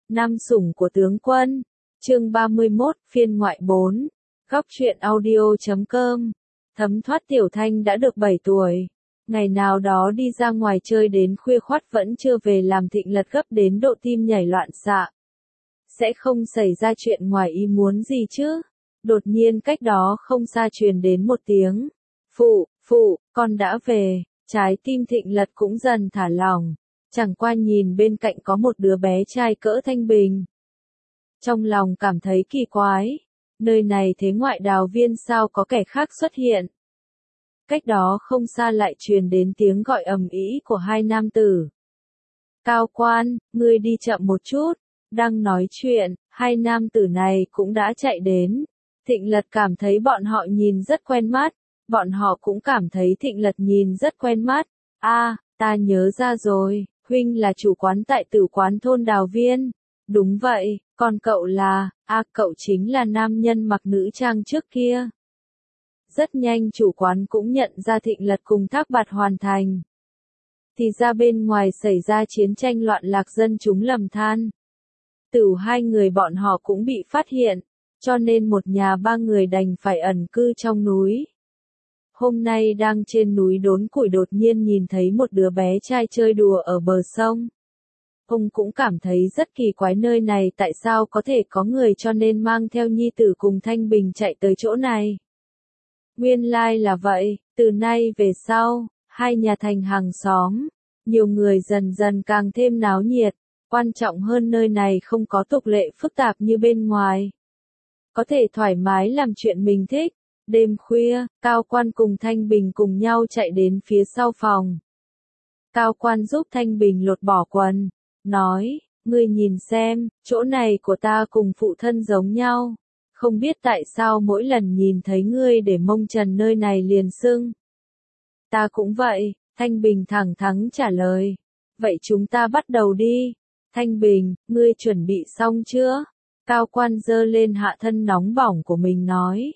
Nam sủng của tướng quân. Chương 31, phiên ngoại 4. Góc truyện audio.com. Thấm thoát Tiểu Thanh đã được 7 tuổi. Ngày nào đó đi ra ngoài chơi đến khuya khoắt vẫn chưa về làm Thịnh Lật gấp đến độ tim nhảy loạn xạ. Sẽ không xảy ra chuyện ngoài ý muốn gì chứ? Đột nhiên cách đó không xa truyền đến một tiếng. Phụ, con đã về. Trái tim Thịnh Lật cũng dần thả lỏng. Chẳng qua nhìn bên cạnh có một đứa bé trai cỡ Thanh Bình. Trong lòng cảm thấy kỳ quái. Nơi này thế ngoại đào viên sao có kẻ khác xuất hiện. Cách đó không xa lại truyền đến tiếng gọi ầm ĩ của hai nam tử. Cao quan, ngươi đi chậm một chút. Đang nói chuyện, hai nam tử này cũng đã chạy đến. Thịnh Lật cảm thấy bọn họ nhìn rất quen mắt. Bọn họ cũng cảm thấy Thịnh Lật nhìn rất quen mắt. Ta nhớ ra rồi, huynh là chủ quán tại tử quán thôn Đào Viên. Đúng vậy, còn cậu là, cậu chính là nam nhân mặc nữ trang trước kia. Rất nhanh chủ quán cũng nhận ra Thịnh Lật cùng Thác Bạt hoàn thành. Thì ra bên ngoài xảy ra chiến tranh loạn lạc dân chúng lầm than. Hai người bọn họ cũng bị phát hiện, cho nên một nhà ba người đành phải ẩn cư trong núi. Hôm nay đang trên núi đốn củi đột nhiên nhìn thấy một đứa bé trai chơi đùa ở bờ sông. Ông cũng cảm thấy rất kỳ quái nơi này tại sao có thể có người cho nên mang theo nhi tử cùng Thanh Bình chạy tới chỗ này. Nguyên lai là vậy, từ nay về sau, hai nhà thành hàng xóm, nhiều người dần dần càng thêm náo nhiệt, quan trọng hơn nơi này không có tục lệ phức tạp như bên ngoài. Có thể thoải mái làm chuyện mình thích. Đêm khuya, Cao Quan cùng Thanh Bình cùng nhau chạy đến phía sau phòng. Cao Quan giúp Thanh Bình lột bỏ quần, nói, ngươi nhìn xem, chỗ này của ta cùng phụ thân giống nhau. Không biết tại sao mỗi lần nhìn thấy ngươi để mông trần nơi này liền sưng. Ta cũng vậy, Thanh Bình thẳng thắn trả lời. Vậy chúng ta bắt đầu đi. Thanh Bình, ngươi chuẩn bị xong chưa? Cao Quan giơ lên hạ thân nóng bỏng của mình nói.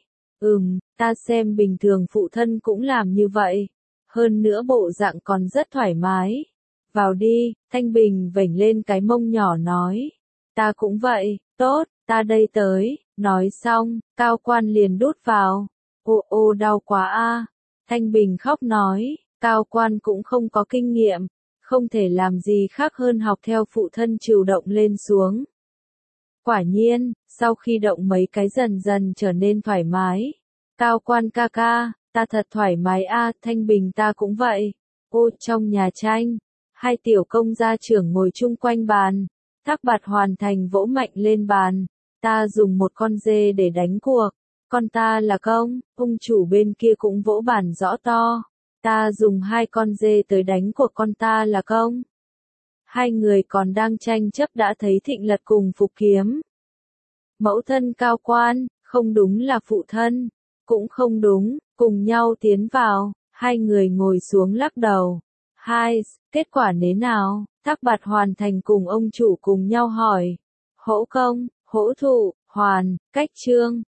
Ta xem bình thường phụ thân cũng làm như vậy. Hơn nữa bộ dạng còn rất thoải mái. Vào đi, Thanh Bình vểnh lên cái mông nhỏ nói. Ta cũng vậy, tốt, ta đây tới. Nói xong, Cao Quan liền đút vào. Đau quá a. Thanh Bình khóc nói, Cao Quan cũng không có kinh nghiệm. Không thể làm gì khác hơn học theo phụ thân chịu động lên xuống. Quả nhiên, sau khi động mấy cái dần dần trở nên thoải mái. Cao Quan ca ca, ta thật thoải mái Thanh Bình ta cũng vậy. Trong nhà tranh, hai tiểu công gia trưởng ngồi chung quanh bàn. Thác Bạt hoàn thành vỗ mạnh lên bàn. Ta dùng một con dê để đánh cuộc. Con ta là công, ông chủ bên kia cũng vỗ bàn rõ to. Ta dùng 2 con dê tới đánh cuộc con ta là công. Hai người còn đang tranh chấp đã thấy Thịnh Lật cùng Phục Kiếm. Mẫu thân Cao Quan, không đúng là phụ thân. Cũng không đúng, cùng nhau tiến vào, hai người ngồi xuống lắc đầu. Kết quả thế nào? Thác Bạt hoàn thành cùng ông chủ cùng nhau hỏi. Hỗ công, hỗ thụ, hoàn, cách trương,